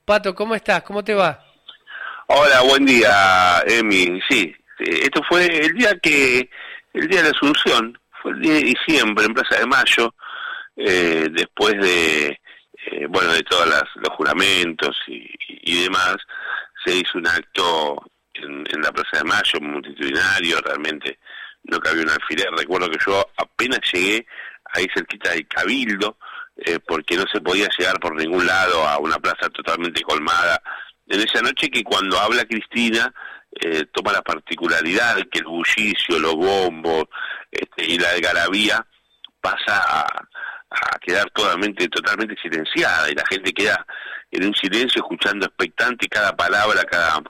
Pato, ¿cómo estás? ¿Cómo te va? Hola, buen día, Emi. Sí, esto fue el día de la Asunción, fue el día de diciembre en Plaza de Mayo, después de, bueno, de todos los juramentos y demás, se hizo un acto en la Plaza de Mayo, multitudinario, realmente no cabía un alfiler. Recuerdo que yo apenas llegué ahí cerquita del Cabildo, porque no se podía llegar por ningún lado a una plaza totalmente colmada en esa noche, que cuando habla Cristina toma la particularidad que el bullicio, los bombos y la algarabía pasa a quedar totalmente silenciada, y la gente queda en un silencio escuchando expectante cada palabra,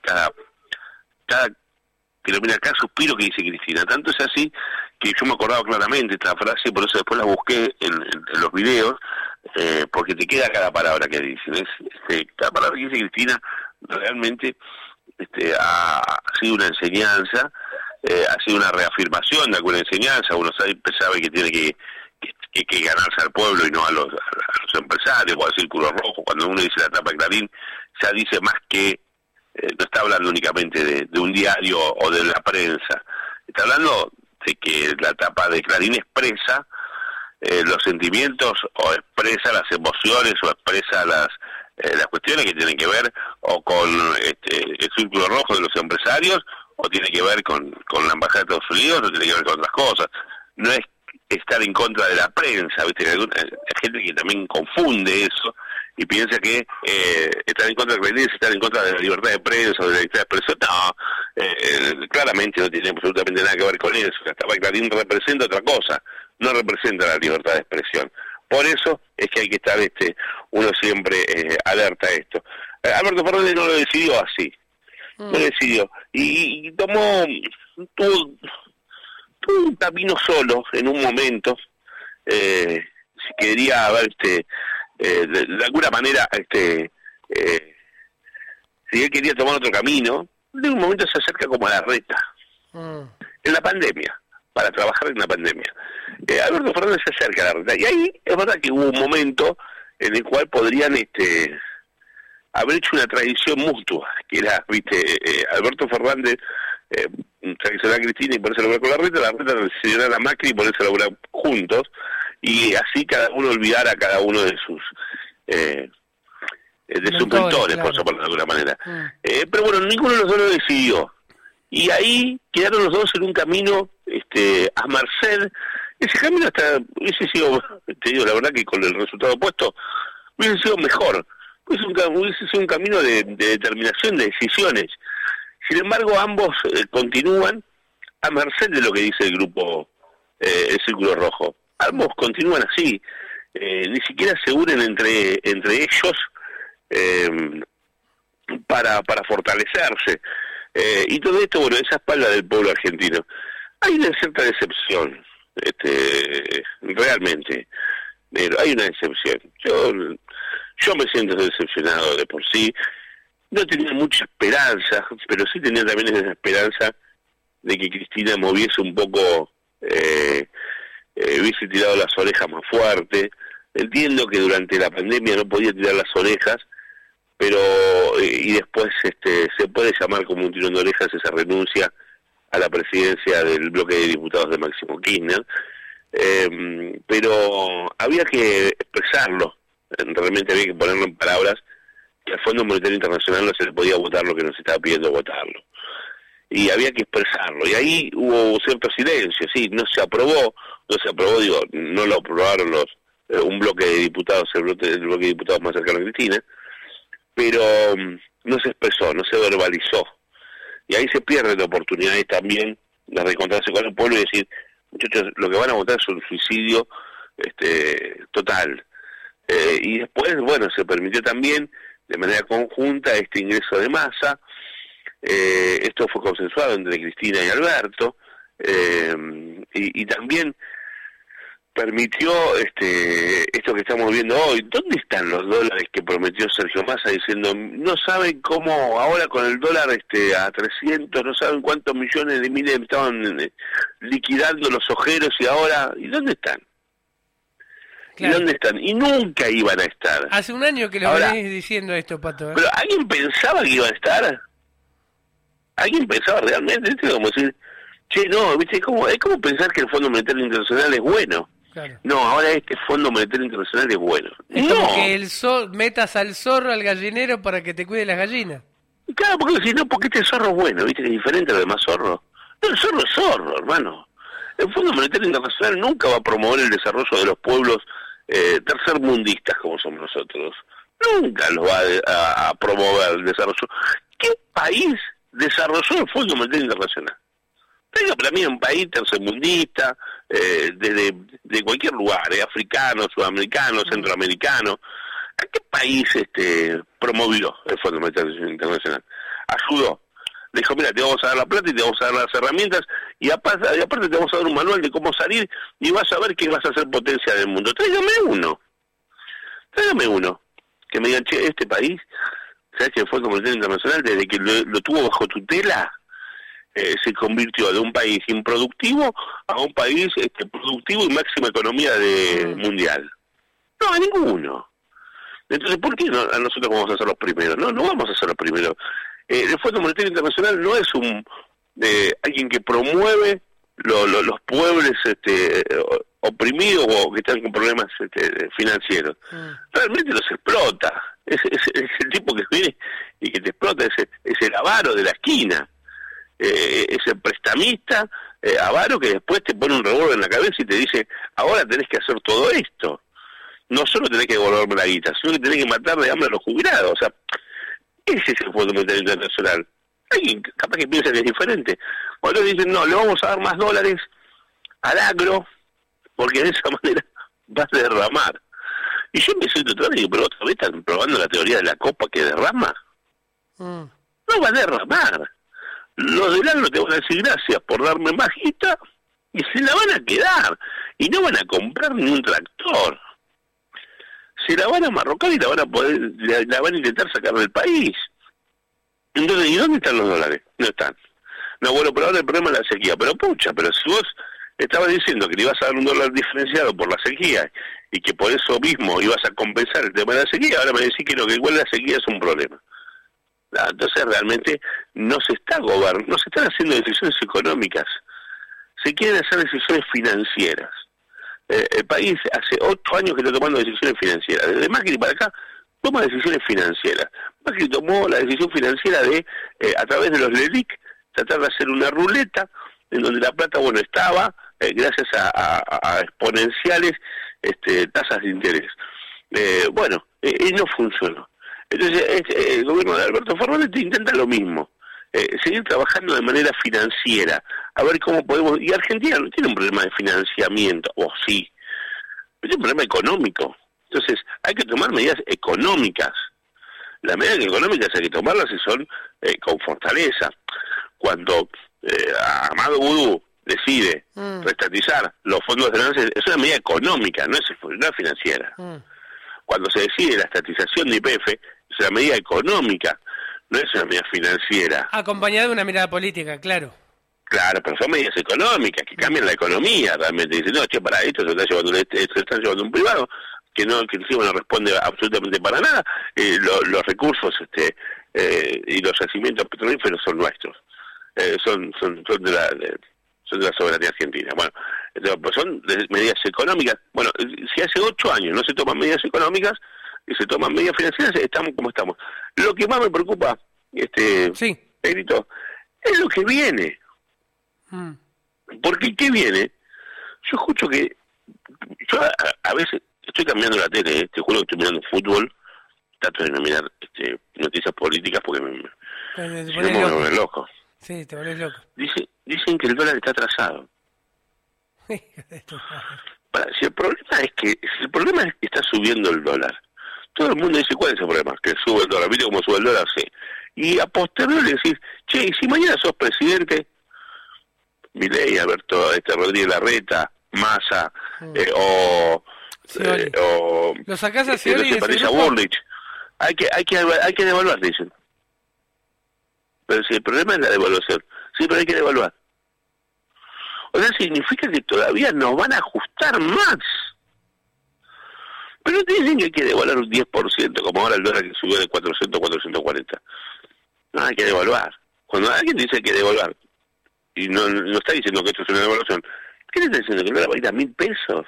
cada pero mira, cada suspiro que dice Cristina. Tanto es así que yo me acordaba claramente esta frase, por eso después la busqué en los videos, porque te queda cada palabra que dicen. Cada palabra que dice Cristina realmente ha sido una enseñanza, ha sido una reafirmación de alguna enseñanza. Uno sabe que tiene que ganarse al pueblo y no a los empresarios o al Círculo Rojo. Cuando uno dice la tapa de Clarín, ya dice más que no está hablando únicamente de un diario o de la prensa, está hablando de que la tapa de Clarín expresa los sentimientos, o expresa las emociones, o expresa las cuestiones que tienen que ver o con el Círculo Rojo de los empresarios, o tiene que ver con la Embajada de Estados Unidos, o tiene que ver con otras cosas. No es estar en contra de la prensa, ¿viste? Hay gente que también confunde eso y piensa que estar en contra de Clarín es estar en contra de la libertad de prensa o de la libertad de expresión. No, claramente no tiene absolutamente nada que ver con eso. La tapa de Clarín representa otra cosa, no representa la libertad de expresión. Por eso es que hay que estar uno siempre alerta a esto. Alberto Fernández no lo decidió así, no lo decidió, y tuvo un camino solo en un momento. Si quería ver de alguna manera si él quería tomar otro camino, de un momento se acerca como a la reta en la pandemia, para trabajar en la pandemia. Alberto Fernández se acerca a la reta, y ahí es verdad que hubo un momento en el cual podrían haber hecho una tradición mutua, que era, Alberto Fernández traicionar a Cristina y ponerse a lograr con la reta traicionar a Macri y ponerse a lograr juntos, y así cada uno olvidar a cada uno de sus mentores, claro, por llamarlo de alguna manera. Pero bueno, ninguno de los dos lo decidió, y ahí quedaron los dos en un camino a merced. Ese camino hasta hubiese sido, te digo la verdad, que con el resultado opuesto hubiese sido mejor, hubiese sido un camino de determinación, de decisiones. Sin embargo, ambos continúan a merced de lo que dice el grupo, el Círculo Rojo. Ambos continúan así, ni siquiera se unen entre ellos para fortalecerse. Y todo esto, bueno, esa espalda del pueblo argentino. Hay una cierta decepción, realmente, pero hay una decepción. Yo me siento decepcionado de por sí. No tenía mucha esperanza, pero sí tenía también esa esperanza de que Cristina moviese un poco, hubiese tirado las orejas más fuerte. Entiendo que durante la pandemia no podía tirar las orejas, pero y después se puede llamar como un tirón de orejas esa renuncia a la presidencia del bloque de diputados de Máximo Kirchner, pero había que expresarlo, realmente había que ponerlo en palabras, que al Fondo Monetario Internacional no se le podía votar lo que nos estaba pidiendo votarlo, y había que expresarlo, y ahí hubo cierto silencio. Sí, no se aprobó, digo, no lo aprobaron un bloque de diputados, el bloque de diputados más cercano a Cristina, pero no se expresó, no se verbalizó, y ahí se pierde la oportunidad también de reencontrarse con el pueblo y decir, muchachos, lo que van a votar es un suicidio total. Y después, bueno, se permitió también de manera conjunta este ingreso de Massa. Esto fue consensuado entre Cristina y Alberto, y también permitió esto que estamos viendo hoy. ¿Dónde están los dólares que prometió Sergio Massa diciendo, no saben cómo ahora con el dólar a 300, no saben cuántos millones de miles estaban liquidando los ojeros, y ahora, ¿y dónde están? Claro. ¿Y dónde están? Y nunca iban a estar. Hace un año que lo Ahora, venís diciendo esto, Pato. ¿pero alguien pensaba que iban a estar? ¿Alguien pensaba realmente? ¿Viste? Como decir, che, no, ¿viste? Es como pensar que el Fondo Monetario Internacional es bueno. Claro. No, ahora este Fondo Monetario Internacional es bueno. Es no. como que metas al zorro al gallinero para que te cuide las gallinas. Claro, porque si no, porque este zorro es bueno, ¿viste? Que es diferente a los demás zorros. No, el zorro es zorro, hermano. El Fondo Monetario Internacional nunca va a promover el desarrollo de los pueblos tercermundistas como somos nosotros. Nunca lo va a promover el desarrollo. ¿Qué país desarrolló el Fondo Monetario Internacional? Venga, para mí un país tercermundista, de cualquier lugar, africano, sudamericano, centroamericano. ¿A qué país promovió el Fondo Monetario Internacional? Ayudó. Le dijo, mira, te vamos a dar la plata y te vamos a dar las herramientas y aparte te vamos a dar un manual de cómo salir y vas a ver que vas a ser potencia del mundo. Tráigame uno que me digan, che, este país, ¿sabes que el Fondo Monetario Internacional desde que lo tuvo bajo tutela se convirtió de un país improductivo a un país productivo y máxima economía mundial? No, a ninguno. Entonces, ¿por qué a nosotros vamos a ser los primeros? No vamos a ser los primeros. El Fondo Monetario Internacional no es alguien que promueve los pueblos oprimidos o que están con problemas financieros. Realmente los explota. Es el tipo que viene y que te explota, es el avaro de la esquina. Es el prestamista avaro que después te pone un revólver en la cabeza y te dice, ahora tenés que hacer todo esto. No solo tenés que devolverme la guita, sino que tenés que matar de hambre a los jubilados. O sea, ese es el Fondo Monetario Internacional. Alguien capaz que piensa que es diferente. Cuando dicen, no, le vamos a dar más dólares al agro, porque de esa manera vas a derramar. Y yo empecé otra vez, pero otra vez están probando la teoría de la copa que derrama. No va a derramar. Los del agro te van a decir gracias por darme más guita y se la van a quedar. Y no van a comprar ni un tractor. Se la van a marrocar y la van a intentar sacar del país. Entonces, ¿y dónde están los dólares? No están. No, bueno, pero ahora el problema es la sequía. Pero pucha, si vos estabas diciendo que le ibas a dar un dólar diferenciado por la sequía y que por eso mismo ibas a compensar el tema de la sequía, ahora me decís que lo que igual la sequía es un problema. Entonces realmente no se están haciendo decisiones económicas. Se quieren hacer decisiones financieras. El país hace 8 años que está tomando decisiones financieras. Desde Macri para acá toma decisiones financieras. Macri tomó la decisión financiera de, a través de los LELIC, tratar de hacer una ruleta en donde la plata, estaba gracias a exponenciales tasas de interés. Y no funcionó. Entonces, el gobierno de Alberto Fernández intenta lo mismo. Seguir trabajando de manera financiera, a ver cómo podemos... Y Argentina no tiene un problema de financiamiento, o sí, tiene un problema económico. Entonces, hay que tomar medidas económicas. Las medidas económicas hay que tomarlas y son con fortaleza. Cuando Amado Boudou decide reestatizar los fondos de ganancias, es una medida económica, no es financiera. Cuando se decide la estatización de YPF, es una medida económica, no es una medida financiera. Acompañada de una mirada política, claro. Claro, pero son medidas económicas que cambian la economía realmente. Dicen, no, che, para esto se está llevando un privado que encima no responde absolutamente para nada. Los recursos y los yacimientos petrolíferos son nuestros. Son de la soberanía argentina. Bueno, pues son medidas económicas. Bueno, si hace 8 años no se toman medidas económicas y se toman medidas financieras, estamos como estamos. Lo que más me preocupa, sí, Pedrito, es lo que viene. Porque ¿qué viene? Yo escucho que... Yo a veces estoy cambiando la tele, te juro que estoy mirando fútbol, trato de no mirar noticias políticas porque si no me vuelvo loco. Sí, te vuelves loco. Dicen que el dólar está atrasado. Si el problema es que está subiendo el dólar, todo el mundo dice, ¿cuál es el problema? Que sube el dólar, ¿viste cómo sube el dólar? Sí. Y a posteriori decir, che, y si mañana sos presidente, Milei, Alberto Rodríguez Larreta, Massa, o lo sacás a Scioli y Patricia Bullrich, hay que devaluar, dicen. Pero si el problema es la devaluación, sí, pero hay que devaluar. O sea, significa que todavía nos van a ajustar más. Pero no te dicen que hay que devaluar un 10%, como ahora el dólar que subió de 400 a 440. No, hay que devaluar. Cuando alguien dice que devaluar, y no está diciendo que esto es una devaluación, ¿qué le está diciendo? ¿Que el dólar va a ir a 1.000 pesos?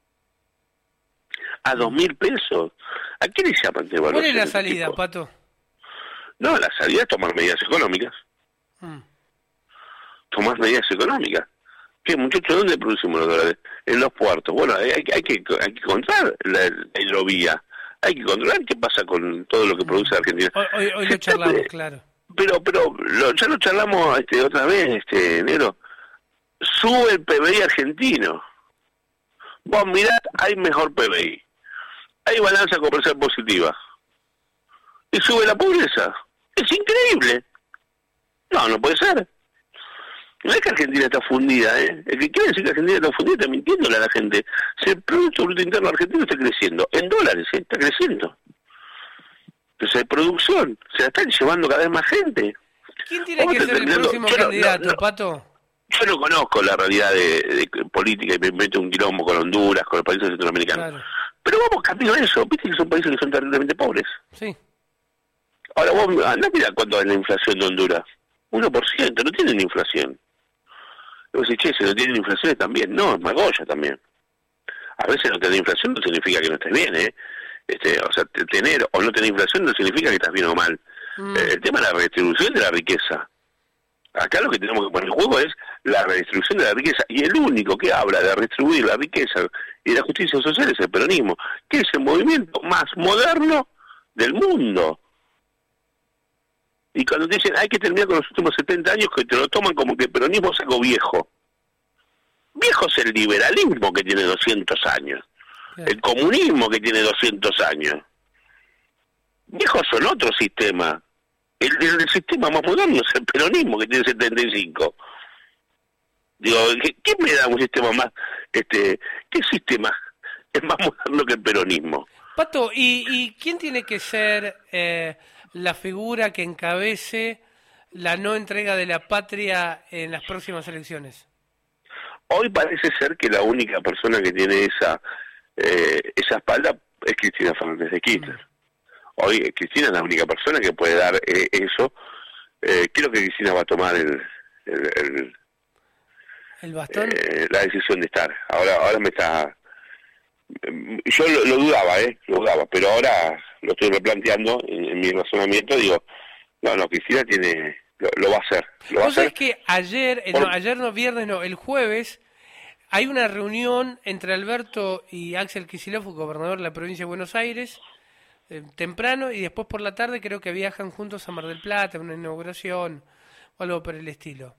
¿A 2.000 pesos? ¿A qué le llaman devaluación? ¿Cuál es la salida, Pato? No, la salida es tomar medidas económicas. Tomar medidas económicas. ¿Qué, muchachos? ¿Dónde producimos los dólares? En los puertos. Bueno, hay que controlar la hidrovía. Hay que controlar qué pasa con todo lo que produce Argentina. Hoy lo charlamos, claro. Pero ya lo charlamos otra vez, negro. Sube el PBI argentino. Vos mirad, hay mejor PBI. Hay balanza comercial positiva. Y sube la pobreza. Es increíble. No puede ser. No es que Argentina está fundida, ¿eh? El que quiere decir que Argentina está fundida está mintiéndole a la gente. Si el Producto Bruto Interno argentino está creciendo, en dólares, está creciendo. Entonces hay producción, se la están llevando cada vez más gente. ¿Quién tiene que ser el próximo candidato, Pato? Yo no conozco la realidad de política y me meto un quilombo con Honduras, con los países centroamericanos. Claro. Pero vamos camino a eso, viste que son países que son terriblemente pobres. Sí. Ahora vos andá a mirar cuánto es la inflación de Honduras. 1%, no tienen inflación. Vos decís, che, si no tienen inflación también. No, es Magoya también. A veces no tener inflación no significa que no estés bien, ¿eh? O sea, tener o no tener inflación no significa que estás bien o mal. El tema es la redistribución de la riqueza. Acá lo que tenemos que poner en juego es la redistribución de la riqueza. Y el único que habla de redistribuir la riqueza y la justicia social es el peronismo, que es el movimiento más moderno del mundo. Y cuando te dicen hay que terminar con los últimos 70 años, que te lo toman como que el peronismo es algo viejo. Viejo es el liberalismo, que tiene 200 años. El comunismo, que tiene 200 años. Viejos son otro sistema. El sistema más moderno es el peronismo, que tiene 75. Digo, ¿qué me da un sistema más? ¿Qué sistema es más moderno que el peronismo? Pato, ¿y quién tiene que ser la figura que encabece la no entrega de la patria en las próximas elecciones? Hoy parece ser que la única persona que tiene esa espalda es Cristina Fernández de Kirchner. Hoy Cristina es la única persona que puede dar eso. Creo que Cristina va a tomar el bastón, la decisión de estar. Ahora me está... Yo lo dudaba, pero ahora lo estoy replanteando en mi razonamiento. Digo, no, Cristina lo va a hacer. ¿Vos sabés que el jueves, hay una reunión entre Alberto y Axel Kicillof, gobernador de la provincia de Buenos Aires, temprano, y después por la tarde creo que viajan juntos a Mar del Plata, una inauguración o algo por el estilo.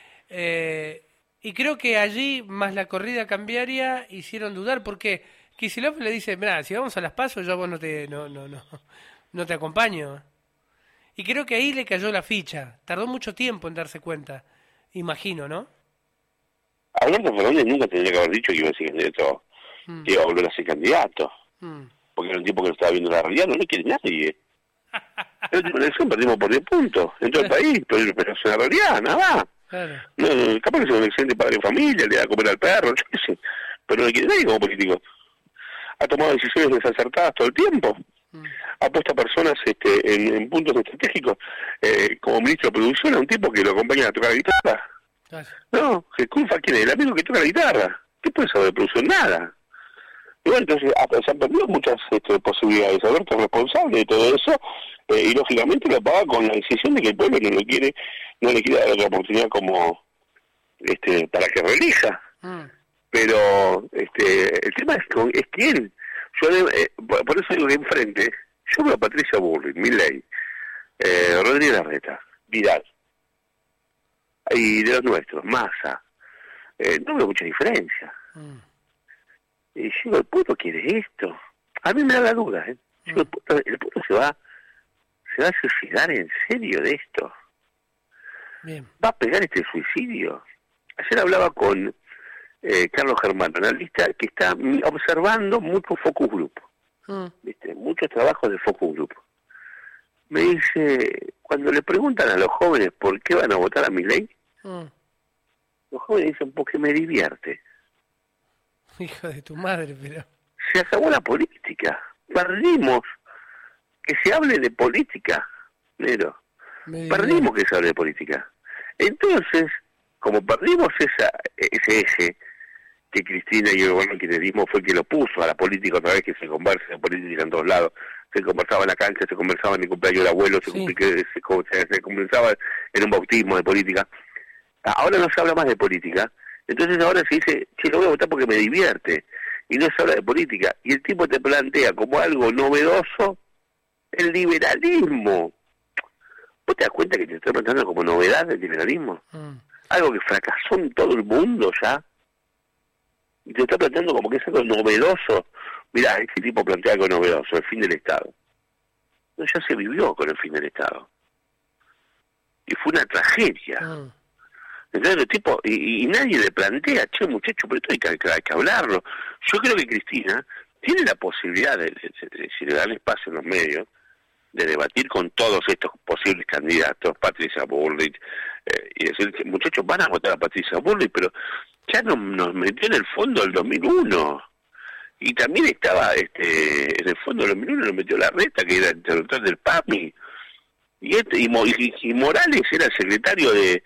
Y creo que allí, más la corrida cambiaria, hicieron dudar, porque Kicillof le dice, mirá, si vamos a las PASO, yo vos no te acompaño. Y creo que ahí le cayó la ficha. Tardó mucho tiempo en darse cuenta, imagino, ¿no? Alberto Fernández nunca tendría que haber dicho que iba a ser candidato, que iba a volver a ser candidato. Porque era un tipo que no estaba viendo la realidad, no le quiere nadie. En la última elección perdimos por 10 puntos en todo el país, pero es una realidad, nada más. Claro. No, capaz que es un excelente padre de familia, le da a comer al perro, yo qué sé, pero no le quiere nadie como político. Ha tomado decisiones desacertadas todo el tiempo. Ha puesto a personas en puntos estratégicos, como ministro de producción, a un tipo que lo acompaña a tocar la guitarra. No, Jesculfa, ¿quién es? El amigo que toca la guitarra. ¿Qué puede saber de producción? Nada. Y bueno, entonces se han perdido muchas posibilidades. Alberto es responsable de todo eso, y lógicamente lo paga con la decisión de que el pueblo no le quiere dar otra oportunidad como para que reelija. Pero el tema es quién. Yo por eso digo que enfrente, yo veo a Patricia Bullrich, Milei, Rodríguez Larreta, Vidal, y de los nuestros, Massa, no veo mucha diferencia. Y digo, ¿el pueblo quiere esto? A mí me da la duda, ¿eh? Digo, el pueblo se va a suicidar en serio de esto. Bien. ¿Va a pegar este suicidio? Ayer hablaba con Carlos Germán, analista que está observando mucho focus group, ¿viste? Muchos trabajos de focus group. Me dice, cuando le preguntan a los jóvenes por qué van a votar a Milei, los jóvenes dicen, porque me divierte. Hijo de tu madre, pero... se acabó la política. Perdimos que se hable de política, Nero. Perdimos que se hable de política. Entonces, como perdimos ese eje, que Cristina y el gobierno del kirchnerismo fue el que lo puso a la política otra vez, que se conversa en política en todos lados, se conversaba en la cancha, se conversaba en el cumpleaños del abuelo, se conversaba en un bautismo de política. Ahora no se habla más de política, entonces ahora se dice, che, lo voy a votar porque me divierte, y no se habla de política, y el tipo te plantea como algo novedoso el liberalismo. ¿Vos te das cuenta que te está planteando como novedad el liberalismo? Algo que fracasó en todo el mundo ya, y te está planteando como que es algo novedoso. Mirá, este tipo plantea algo novedoso, el fin del Estado. No, ya se vivió con el fin del Estado. Y fue una tragedia. Entonces el tipo, y nadie le plantea, che muchacho, pero esto hay que hablarlo. Yo creo que Cristina tiene la posibilidad de si le dan espacio en los medios, de debatir con todos estos posibles candidatos, Patricia Bullrich, y decir, muchachos, van a votar a Patricia Bullrich, pero ya nos metió en el fondo del 2001. Y también estaba, en el fondo del 2001 nos metió Larreta, que era el interventor del PAMI. Y Morales era el secretario de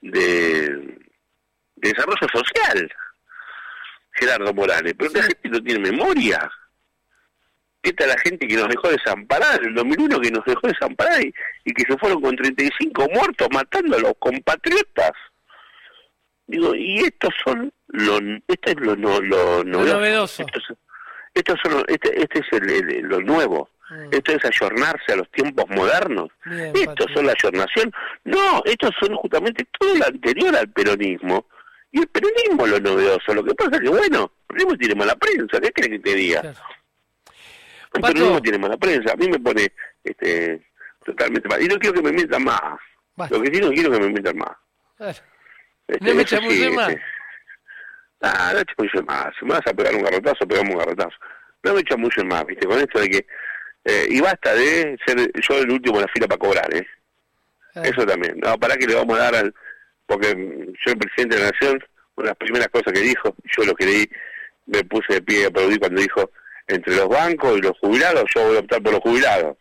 Desarrollo Social, Gerardo Morales. Pero la gente no tiene memoria. Esta es la gente que nos dejó desamparar en el 2001, que nos dejó desamparar y que se fueron con 35 muertos matando a los compatriotas. Digo, y estos son esto es lo novedoso. Este es lo nuevo. Esto es ayornarse a los tiempos modernos. Bien, estos son la ayornación. No, estos son justamente todo lo anterior al peronismo. Y el peronismo es lo novedoso. Lo que pasa es que, bueno, el peronismo tiene mala prensa. ¿Qué crees que te diga? Claro. El peronismo tiene mala prensa. A mí me pone totalmente mal. Y no quiero que me mientan más. Basta. Lo que sí no quiero que me mientan más. No me chamulle más. No chamulle más. Si me vas a pegar un garrotazo, pegamos un garrotazo. No me chamulle más, ¿viste? Con esto de que... y basta de ser yo el último en la fila para cobrar, Eso también. No, para que le vamos a dar porque yo, el presidente de la Nación, una de las primeras cosas que dijo, yo lo que leí, me puse de pie a aplaudir cuando dijo, entre los bancos y los jubilados, yo voy a optar por los jubilados.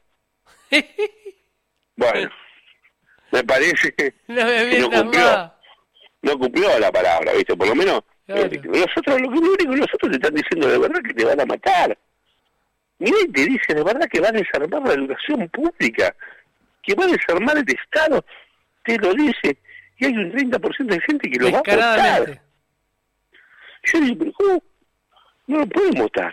Bueno, me parece que no cumplió la palabra, ¿viste? Por lo menos, claro. Nosotros, lo único que nosotros te están diciendo de verdad que te van a matar. Miren, te dice de verdad que va a desarmar la educación pública, que va a desarmar el Estado, te lo dice, y hay un 30% de gente que lo va a votar. Yo digo, pero ¿cómo? No lo pueden votar.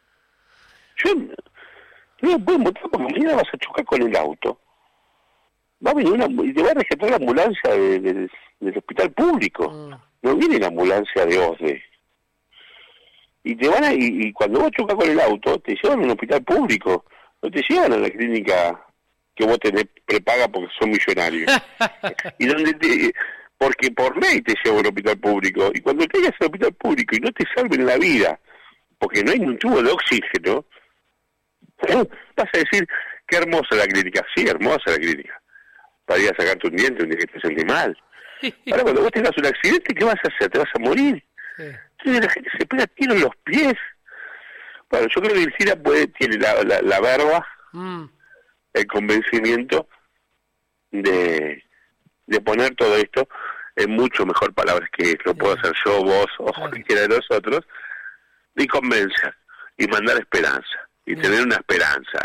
No lo pueden votar porque mañana vas a chocar con el auto. Va a venir y te va a rescatar la ambulancia del hospital público. No viene la ambulancia de OSDE. Y te van y cuando vos chocas con el auto, te llevan a un hospital público. No te llevan a la clínica que vos tenés prepaga porque sos millonario. Y porque por ley te llevan a un hospital público. Y cuando te llegas al hospital público y no te salven la vida, porque no hay un tubo de oxígeno, vas a decir, qué hermosa la clínica. Sí, hermosa la clínica. Para ir a sacarte un diente un día que te sentís mal. Ahora cuando vos tengas un accidente, ¿qué vas a hacer? Te vas a morir. Entonces la gente se pega tiro en los pies. Bueno, yo creo que Cristina tiene la verba, el convencimiento de poner todo esto en mucho mejor palabras que lo puedo hacer yo, vos o cualquiera de nosotros, y convencer, y mandar esperanza, y tener una esperanza.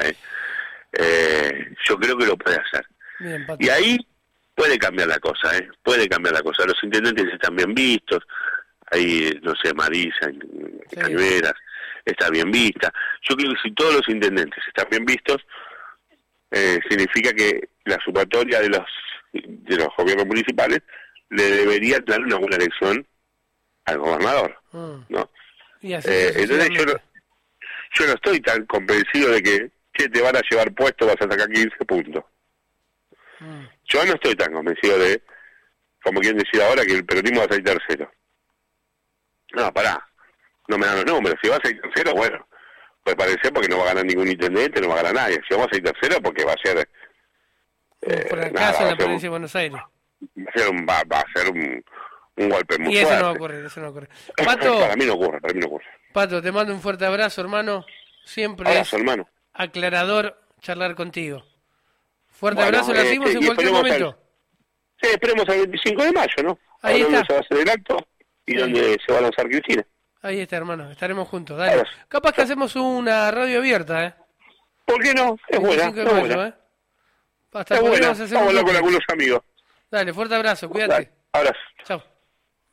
Yo creo que lo puede hacer. Bien, y ahí puede cambiar la cosa, puede cambiar la cosa. Los intendentes están bien vistos, ahí, no sé, Marisa, Cañuelas, está bien vista. Yo creo que si todos los intendentes están bien vistos, significa que la sumatoria de los gobiernos municipales le debería dar una buena elección al gobernador, ¿no? Y así entonces yo no estoy tan convencido de que te van a llevar puesto, vas a sacar 15 puntos. Yo no estoy tan convencido de, como quieren decir ahora, que el peronismo va a salir tercero. No, pará, no me dan los números. Si va a salir tercero, bueno, puede parecer porque no va a ganar ningún intendente, no va a ganar nadie. Si vamos a salir tercero, porque va a ser... un fracaso en la provincia de Buenos Aires. Va a ser un golpe muy Y eso fuerte. no va a ocurrir, eso no va a ocurrir. Pato, Para mí no ocurre, para mí no ocurre. Pato, te mando un fuerte abrazo, hermano. Siempre Abrazo, es hermano. aclarador charlar contigo. Fuerte Bueno, abrazo, la seguimos en y cualquier esperemos momento. Sí, esperemos el 25 de mayo, ¿no? Ahí Ahora está. donde se va a hacer el acto y Sí. donde se va a lanzar Cristina. Ahí está, hermano. Estaremos juntos. Dale. Abrazo. Capaz que hacemos una radio abierta, ¿eh? ¿Por qué no? Es buena, 25 de es mayo, buena. ¿eh? Hasta Es buena, podríamos hacer vamos a un hablar con doble. algunos amigos. Dale, fuerte abrazo. Cuídate. Dale, abrazo. Chao.